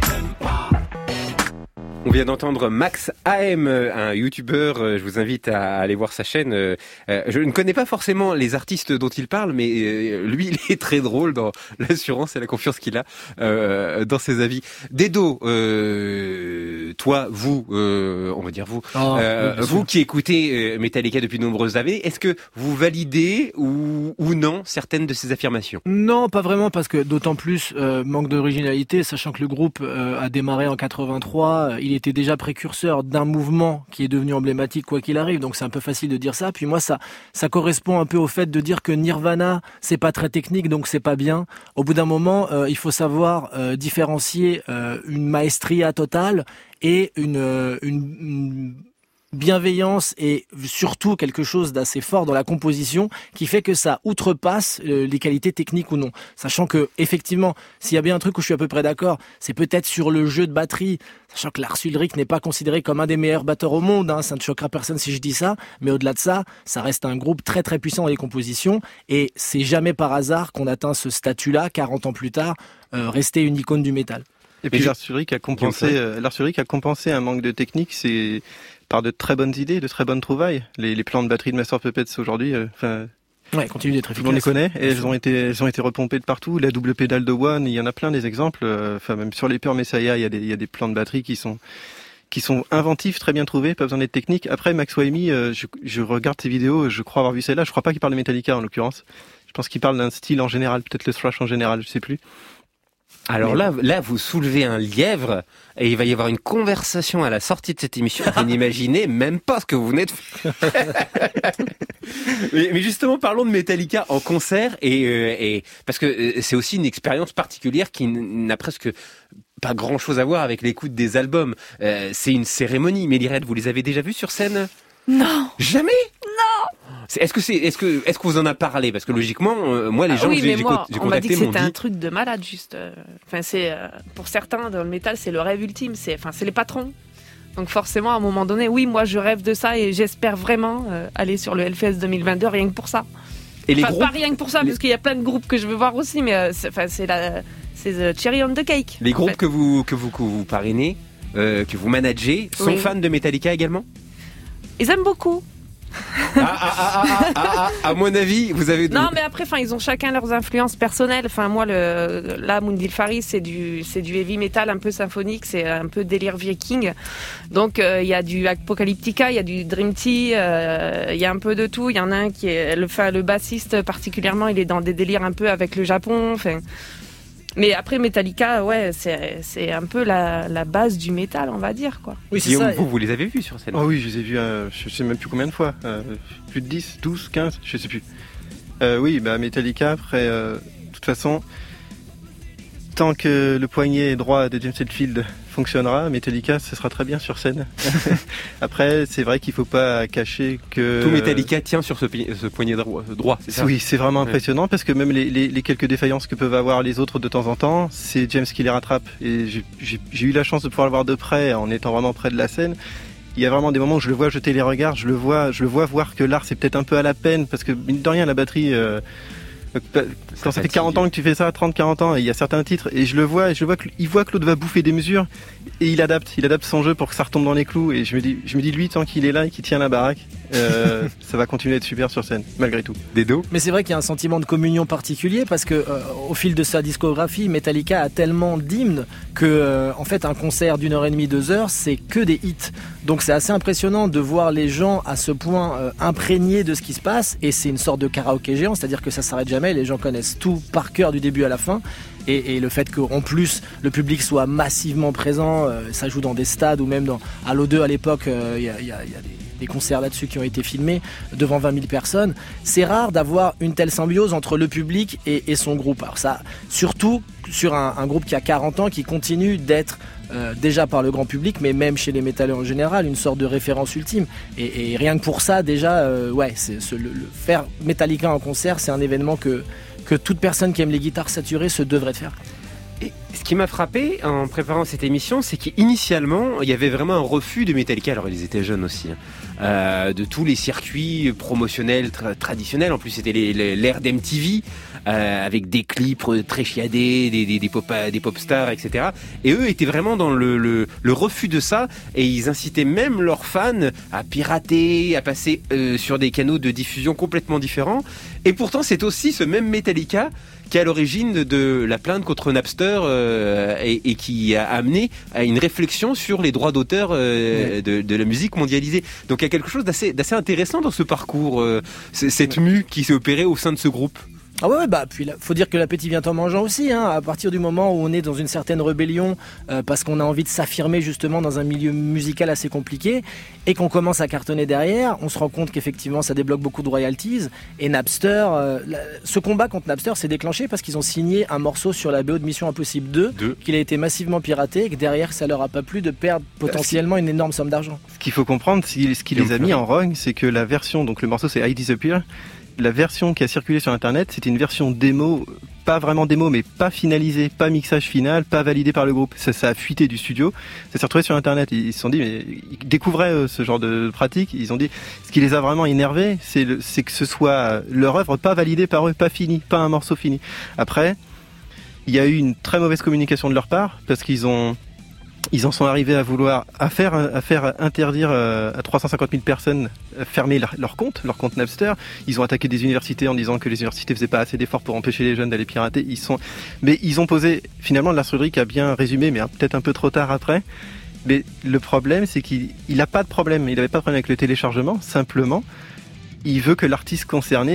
On vient d'entendre Max A M, un youtubeur, je vous invite à aller voir sa chaîne. Je ne connais pas forcément les artistes dont il parle, mais lui, il est très drôle dans l'assurance et la confiance qu'il a euh, dans ses avis. Dedo, euh, toi, vous, euh, on va dire vous, oh, euh, oui, vous qui écoutez Metallica depuis de nombreuses années, est-ce que vous validez ou, ou non certaines de ces affirmations? Non, pas vraiment, parce que d'autant plus euh, manque d'originalité, sachant que le groupe euh, a démarré en quatre-vingt-trois, il était déjà précurseur d'un mouvement qui est devenu emblématique quoi qu'il arrive, donc c'est un peu facile de dire ça. Puis moi, ça, ça correspond un peu au fait de dire que Nirvana, c'est pas très technique, donc c'est pas bien. Au bout d'un moment, euh, il faut savoir euh, différencier euh, une maestria totale et une, euh, une, une bienveillance et surtout quelque chose d'assez fort dans la composition qui fait que ça outrepasse euh, les qualités techniques ou non. Sachant que, effectivement, s'il y a bien un truc où je suis à peu près d'accord, c'est peut-être sur le jeu de batterie, sachant que Lars Ulrich n'est pas considéré comme un des meilleurs batteurs au monde, hein, ça ne choquera personne si je dis ça, mais au-delà de ça, ça reste un groupe très très puissant dans les compositions et c'est jamais par hasard qu'on atteint ce statut-là, quarante ans plus tard, euh, rester une icône du métal. Et puis Lars Ulrich a compensé, euh, Lars Ulrich a compensé un manque de technique, c'est par de très bonnes idées, de très bonnes trouvailles. Les, les plans de batterie de Master of Puppets aujourd'hui, enfin, euh, ouais, continue d'être efficace. On les connaît et elles ont été, elles ont été repompées de partout. La double pédale de One, il y en a plein des exemples. Enfin, euh, même sur les Pure Messiah, il y a des, il y a des plans de batterie qui sont, qui sont inventifs, très bien trouvés, pas besoin d'être technique. Après, Max Waimi, euh, je, je regarde ses vidéos, je crois avoir vu celle-là. Je crois pas qu'il parle de Metallica en l'occurrence. Je pense qu'il parle d'un style en général, peut-être le thrash en général, je sais plus. Alors là, là, vous soulevez un lièvre et il va y avoir une conversation à la sortie de cette émission. Vous n'imaginez même pas ce que vous venez de faire. mais, mais justement, parlons de Metallica en concert et, euh, et parce que euh, c'est aussi une expérience particulière qui n'a presque pas grand-chose à voir avec l'écoute des albums. Euh, c'est une cérémonie. Mélirette, vous les avez déjà vus sur scène ? Non. Jamais ? Non. C'est, est-ce que c'est, est-ce que, est-ce que vous en a parlé ? Parce que logiquement, euh, moi, les gens ah oui, que j'ai, mais moi, j'ai on m'a dit contactés que m'ont c'était dit... un truc de malade, juste. Enfin, c'est euh, pour certains dans le métal, c'est le rêve ultime. C'est, enfin, c'est les patrons. Donc forcément, à un moment donné, oui, moi, je rêve de ça et j'espère vraiment euh, aller sur le Hellfest deux mille vingt-deux rien que pour ça. Et les enfin, groupes, pas rien que pour ça, les... parce qu'il y a plein de groupes que je veux voir aussi, mais euh, c'est, enfin, c'est la, c'est the cherry on the cake. Les groupes en fait. que vous, que vous, que vous parrainez, euh, que vous managez, sont oui. fans de Metallica également ? Ils aiment beaucoup. ah, ah, ah, ah, ah, ah, à mon avis, vous avez... Non, mais après, enfin, ils ont chacun leurs influences personnelles. Enfin, moi, le, là, Mundilfari, c'est du, c'est du heavy metal un peu symphonique, c'est un peu délire viking. Donc, il euh, y a du Apocalyptica, il y a du Dream Tea, il euh, y a un peu de tout. Il y en a un qui est, le, enfin, le bassiste particulièrement, il est dans des délires un peu avec le Japon. Enfin, mais après Metallica, ouais, c'est, c'est un peu la, la base du métal, on va dire, quoi. Oui, c'est ça. Vous, vous les avez vus sur scène ? Oh oui, je les ai vus, euh, je sais même plus combien de fois. Euh, plus de dix, douze, quinze, je sais plus. Euh, oui, bah Metallica, après, euh, de toute façon, tant que le poignet droit de James Hetfield fonctionnera, Metallica, ce sera très bien sur scène. Après, c'est vrai qu'il faut pas cacher que... Tout Metallica tient sur ce, ce poignet droit, droit, c'est ça ? Oui, c'est vraiment impressionnant, ouais. Parce que même les, les, les quelques défaillances que peuvent avoir les autres de temps en temps, c'est James qui les rattrape. Et j'ai, j'ai, j'ai eu la chance de pouvoir le voir de près, en étant vraiment près de la scène. Il y a vraiment des moments où je le vois jeter les regards, je le vois, je le vois voir que l'art c'est peut-être un peu à la peine, parce que mine de rien, la batterie... Euh, quand ça fait quarante ans que tu fais ça, trente quarante ans, et il y a certains titres, et je le vois, et je vois qu'il voit que l'autre va bouffer des mesures, et il adapte, il adapte son jeu pour que ça retombe dans les clous, et je me dis, je me dis lui, tant qu'il est là et qu'il tient la baraque, euh, ça va continuer à être super sur scène, malgré tout. Dedo ? Mais c'est vrai qu'il y a un sentiment de communion particulier, parce que euh, au fil de sa discographie, Metallica a tellement d'hymnes que, euh, en fait, un concert d'une heure et demie, deux heures, c'est que des hits. Donc c'est assez impressionnant de voir les gens à ce point euh, imprégnés de ce qui se passe, et c'est une sorte de karaoké géant, c'est-à-dire que ça s'arrête jamais, les gens connaissent tout par cœur du début à la fin, et, et le fait qu'en plus le public soit massivement présent, euh, ça joue dans des stades ou même dans, à l'O deux à l'époque, il euh, y a, y a, y a des, des concerts là-dessus qui ont été filmés devant vingt mille personnes. C'est rare d'avoir une telle symbiose entre le public et, et son groupe. Alors ça, surtout sur un, un groupe qui a quarante ans, qui continue d'être Euh, déjà par le grand public, mais même chez les métalleux en général, une sorte de référence ultime. Et, et rien que pour ça, déjà, euh, ouais, c'est, c'est le, le faire Metallica en concert, c'est un événement que, que toute personne qui aime les guitares saturées se devrait de faire. Et ce qui m'a frappé en préparant cette émission, c'est qu'initialement, il y avait vraiment un refus de Metallica, alors ils étaient jeunes aussi, hein, euh, de tous les circuits promotionnels tra- traditionnels. En plus, c'était les, les, l'ère d'M T V, euh, avec des clips très chiadés, des, des, des, pop, des pop stars, et cetera. Et eux étaient vraiment dans le, le, le refus de ça, et ils incitaient même leurs fans à pirater, à passer euh, sur des canaux de diffusion complètement différents. Et pourtant, c'est aussi ce même Metallica qui est à l'origine de, de la plainte contre Napster euh, et, et qui a amené à une réflexion sur les droits d'auteur euh, ouais. de, de la musique mondialisée. Donc il y a quelque chose d'assez, d'assez intéressant dans ce parcours, euh, cette mue qui s'est opérée au sein de ce groupe. Ah ouais, bah puis là, faut dire que l'appétit vient en mangeant aussi, hein. À partir du moment où on est dans une certaine rébellion euh, parce qu'on a envie de s'affirmer justement dans un milieu musical assez compliqué et qu'on commence à cartonner derrière, on se rend compte qu'effectivement ça débloque beaucoup de royalties. Et Napster, euh, la, ce combat contre Napster s'est déclenché parce qu'ils ont signé un morceau sur la B O de Mission Impossible deux, deux. Qu'il a été massivement piraté et que derrière ça leur a pas plu de perdre potentiellement une énorme somme d'argent. Ce qu'il faut comprendre, c'est ce qui les a mis en rogne, c'est que la version, donc le morceau c'est I Disappear, la version qui a circulé sur internet, c'était une version démo, pas vraiment démo, mais pas finalisée, pas mixage final, pas validé par le groupe. Ça, ça a fuité du studio, ça s'est retrouvé sur internet. Ils se sont dit, mais ils découvraient euh, ce genre de pratique. Ils ont dit, ce qui les a vraiment énervés, c'est, le, c'est que ce soit leur œuvre pas validée par eux, pas finie, pas un morceau fini. Après, il y a eu une très mauvaise communication de leur part, parce qu'ils ont... Ils en sont arrivés à vouloir à faire, à faire interdire à trois cent cinquante mille personnes fermer leur, leur compte, leur compte Napster. Ils ont attaqué des universités en disant que les universités faisaient pas assez d'efforts pour empêcher les jeunes d'aller pirater. Ils sont, mais ils ont posé, finalement, Lars Ulrich a bien résumé, mais peut-être un peu trop tard après. Mais le problème, c'est qu'il il a pas de problème. Il avait pas de problème avec le téléchargement. Simplement, il veut que l'artiste concerné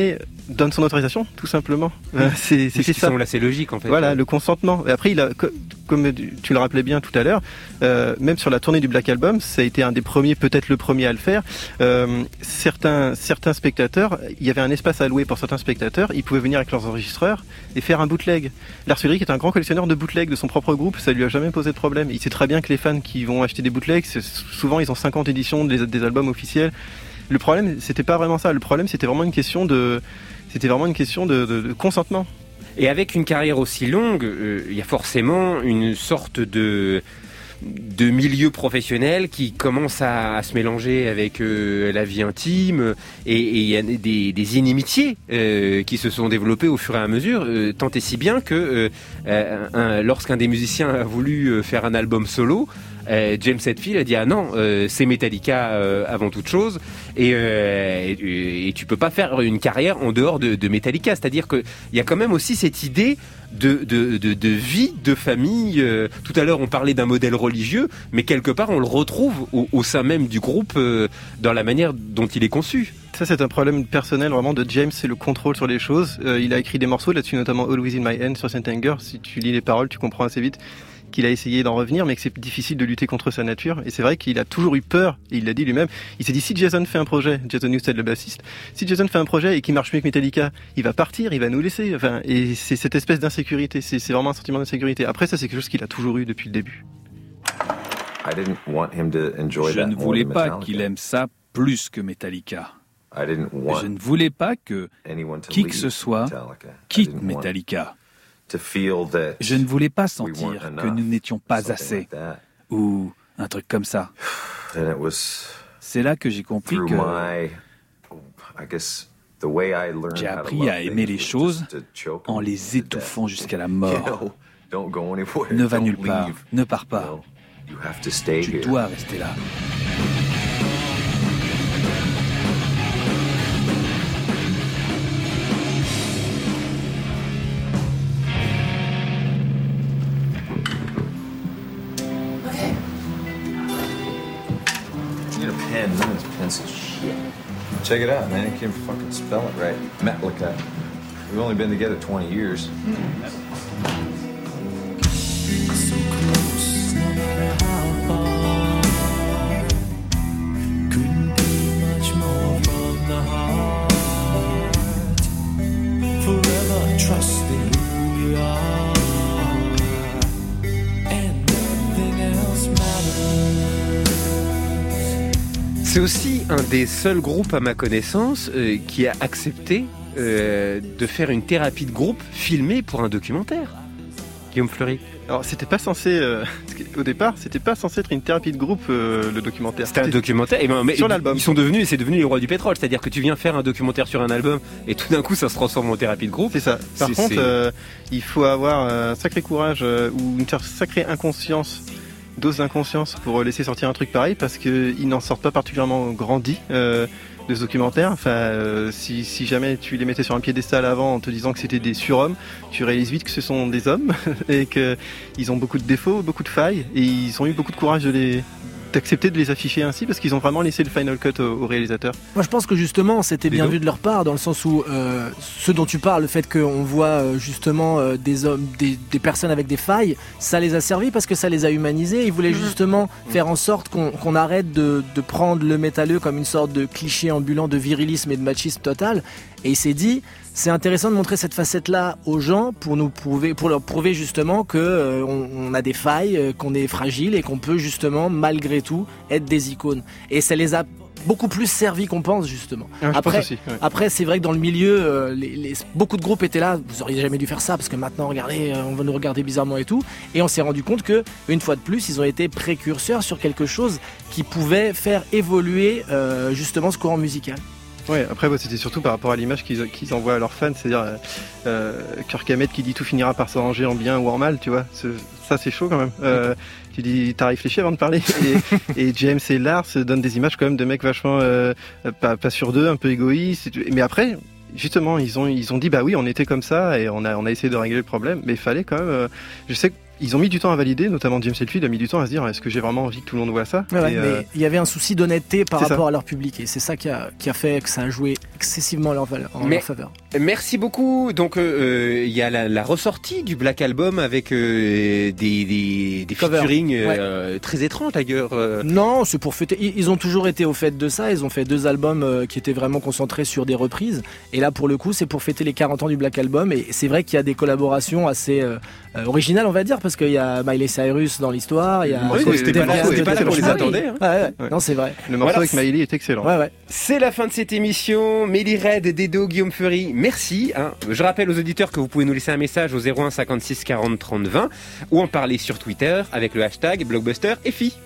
donne son autorisation, tout simplement. Euh, c'est, c'était ça. ça. Là, c'est logique, en fait. Voilà, le consentement. Et après, il a, comme tu le rappelais bien tout à l'heure, euh, même sur la tournée du Black Album, ça a été un des premiers, peut-être le premier à le faire. Euh, certains, certains spectateurs, il y avait un espace alloué pour certains spectateurs, ils pouvaient venir avec leurs enregistreurs et faire un bootleg. Lars Ulrich est un grand collectionneur de bootleg de son propre groupe, ça lui a jamais posé de problème. Il sait très bien que les fans qui vont acheter des bootlegs, c'est, souvent ils ont cinquante éditions des, des albums officiels. Le problème, c'était pas vraiment ça. Le problème, c'était vraiment une question de, c'était vraiment une question de, de, de consentement. Et avec une carrière aussi longue, euh, il y a forcément une sorte de de milieu professionnel qui commence à, à se mélanger avec euh, la vie intime, et il y a des, des inimitiés euh, qui se sont développées au fur et à mesure, euh, tant et si bien que euh, un, lorsqu'un des musiciens a voulu faire un album solo, Euh, James Hetfield a dit ah non, euh, c'est Metallica euh, avant toute chose, et, euh, et, et tu peux pas faire une carrière en dehors de, de Metallica. C'est-à-dire que il y a quand même aussi cette idée de de de, de vie, de famille. Euh, tout à l'heure on parlait d'un modèle religieux, mais quelque part on le retrouve au, au sein même du groupe euh, dans la manière dont il est conçu. Ça, c'est un problème personnel vraiment de James, c'est le contrôle sur les choses. Euh, il a écrit des morceaux là-dessus, notamment Always in My Hand sur Saint Anger. Si tu lis les paroles, tu comprends assez vite qu'il a essayé d'en revenir, mais que c'est difficile de lutter contre sa nature. Et c'est vrai qu'il a toujours eu peur, et il l'a dit lui-même. Il s'est dit, si Jason fait un projet, Jason Newsted, le bassiste, si Jason fait un projet et qu'il marche mieux que Metallica, il va partir, il va nous laisser. Enfin, et c'est cette espèce d'insécurité. C'est, c'est vraiment un sentiment d'insécurité. Après, ça, c'est quelque chose qu'il a toujours eu depuis le début. Je ne voulais pas qu'il aime ça plus que Metallica. Je ne voulais pas que qui que ce soit quitte Metallica. Je ne voulais pas sentir que nous n'étions pas assez, ou un truc comme ça. C'est là que j'ai compris que j'ai appris à aimer les choses en les étouffant jusqu'à la mort. Ne va nulle part, ne pars pas. Tu dois rester là. Check it out, man. You can't fucking spell it right. Metallica. We've only been together twenty years. So close, no matter how far. Couldn't be much more from the heart. Forever trusting who we are. And nothing else matters. C'est aussi un des seuls groupes à ma connaissance euh, qui a accepté euh, de faire une thérapie de groupe filmée pour un documentaire. Guillaume Fleury. Alors c'était pas censé, euh, au départ, c'était pas censé être une thérapie de groupe euh, le documentaire. C'était un documentaire. Et ben, mais sur l'album. Ils sont devenus, c'est devenu les rois du pétrole. C'est-à-dire que tu viens faire un documentaire sur un album et tout d'un coup ça se transforme en thérapie de groupe. C'est ça. Par c'est, contre, c'est... Euh, il faut avoir un sacré courage euh, ou une sacrée inconscience. Dose d'inconscience pour laisser sortir un truc pareil, parce qu'ils n'en sortent pas particulièrement grandis euh, de ce documentaire. Enfin, euh, si, si jamais tu les mettais sur un piédestal avant en te disant que c'était des surhommes, tu réalises vite que ce sont des hommes et qu'ils ont beaucoup de défauts, beaucoup de failles, et ils ont eu beaucoup de courage de les d'accepter de les afficher ainsi, parce qu'ils ont vraiment laissé le final cut au, au réalisateur. Moi je pense que justement c'était bien vu de leur part, dans le sens où euh, ce dont tu parles, le fait qu'on voit euh, justement euh, des hommes, des, des personnes avec des failles, ça les a servis parce que ça les a humanisés. Ils voulaient justement faire en sorte qu'on, qu'on arrête de, de prendre le métalleux comme une sorte de cliché ambulant de virilisme et de machisme total. Et il s'est dit, c'est intéressant de montrer cette facette-là aux gens pour nous prouver, pour leur prouver justement que euh, on, on a des failles, euh, qu'on est fragile et qu'on peut justement malgré tout être des icônes. Et ça les a beaucoup plus servi qu'on pense justement. Ah, après, aussi, ouais. après c'est vrai que dans le milieu, euh, les, les, beaucoup de groupes étaient là. Vous auriez jamais dû faire ça parce que maintenant, regardez, euh, on va nous regarder bizarrement et tout. Et on s'est rendu compte que une fois de plus, ils ont été précurseurs sur quelque chose qui pouvait faire évoluer euh, justement ce courant musical. Ouais, après bah, c'était surtout par rapport à l'image qu'ils, qu'ils envoient à leurs fans, c'est-à-dire euh, euh, Kirk Hammett qui dit tout finira par s'arranger en bien ou en mal, tu vois. C'est, ça c'est chaud quand même. Euh, tu dis t'as réfléchi avant de parler. Et, et James et Lars donnent des images quand même de mecs vachement euh, pas, pas sûrs d'eux, un peu égoïstes. Mais après, justement, ils ont ils ont dit bah oui, on était comme ça et on a on a essayé de régler le problème, mais il fallait quand même. Euh, je sais que ils ont mis du temps à valider, notamment James Hetfield a mis du temps à se dire est-ce que j'ai vraiment envie que tout le monde voit ça. Ouais, ouais, et, mais euh... il y avait un souci d'honnêteté par c'est rapport ça. à leur public et c'est ça qui a, qui a fait que ça a joué excessivement en leur, valeur, en mais, leur faveur. Merci beaucoup. Donc il euh, y a la, la ressortie du Black Album avec euh, des, des, des featuring euh, ouais. très étranges d'ailleurs. Euh. Non, c'est pour fêter. Ils ont toujours été au fait de ça. Ils ont fait deux albums euh, qui étaient vraiment concentrés sur des reprises. Et là, pour le coup, c'est pour fêter les quarante ans du Black Album. Et c'est vrai qu'il y a des collaborations assez euh, originales, on va dire, parce qu'il y a Miley Cyrus dans l'histoire. Il y a oui, c'était pas là, c'était pas là qu'on les attendait. Hein. Ouais, ouais. Ouais. Non, c'est vrai. Le morceau voilà, avec Miley est excellent. Ouais, ouais. C'est la fin de cette émission. Mélie Red, Dedo, Guillaume Feury, merci. Hein. Je rappelle aux auditeurs que vous pouvez nous laisser un message au zéro un cinquante-six quarante trente vingt ou en parler sur Twitter avec le hashtag Blockbuster F I.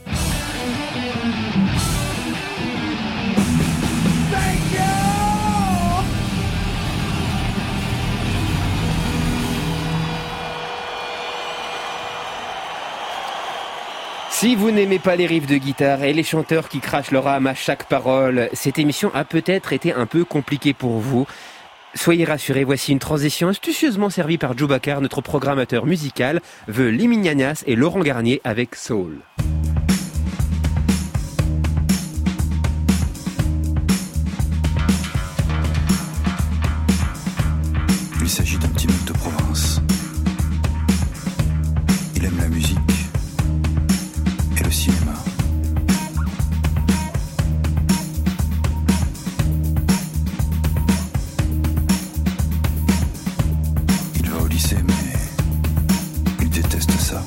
Si vous n'aimez pas les riffs de guitare et les chanteurs qui crachent leur âme à chaque parole, cette émission a peut-être été un peu compliquée pour vous. Soyez rassurés, voici une transition astucieusement servie par Djoubacar, notre programmateur musical, veut Les Mignagnas et Laurent Garnier avec Soul. Il s'agit d'un petit mec de province. Il aime la musique et le cinéma. Il va au lycée, mais il déteste ça.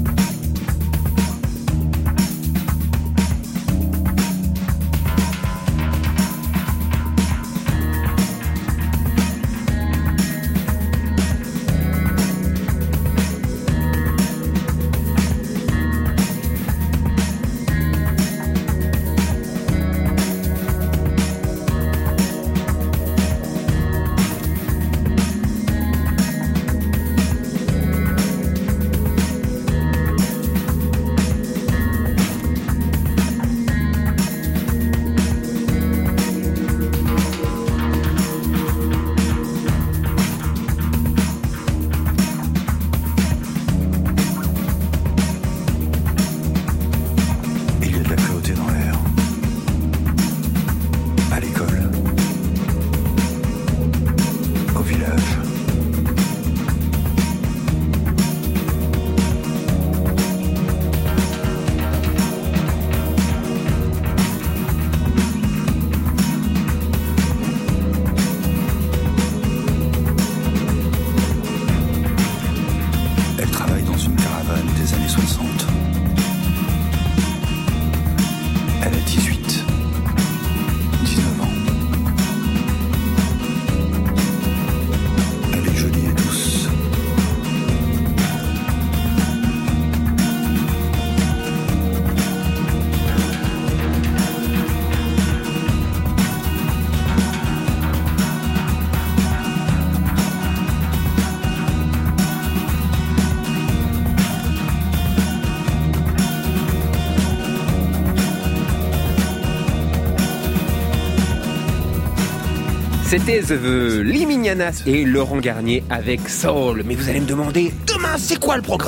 C'était The Les Mignagnas et Laurent Garnier avec Soul. Mais vous allez me demander, demain, c'est quoi le programme ?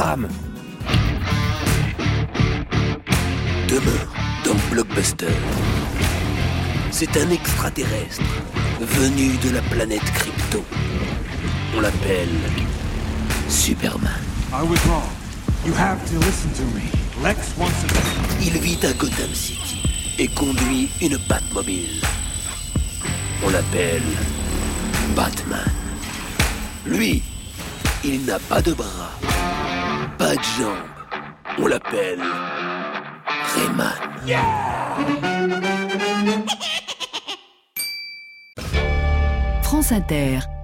Demain, dans Blockbuster, c'est un extraterrestre venu de la planète Krypton. On l'appelle Superman. I was wrong. You have to listen to me. Lex wants to... Il vit à Gotham City et conduit une Batmobile. On l'appelle Batman. Lui, il n'a pas de bras, pas de jambes. On l'appelle Rayman. Yeah! France Inter.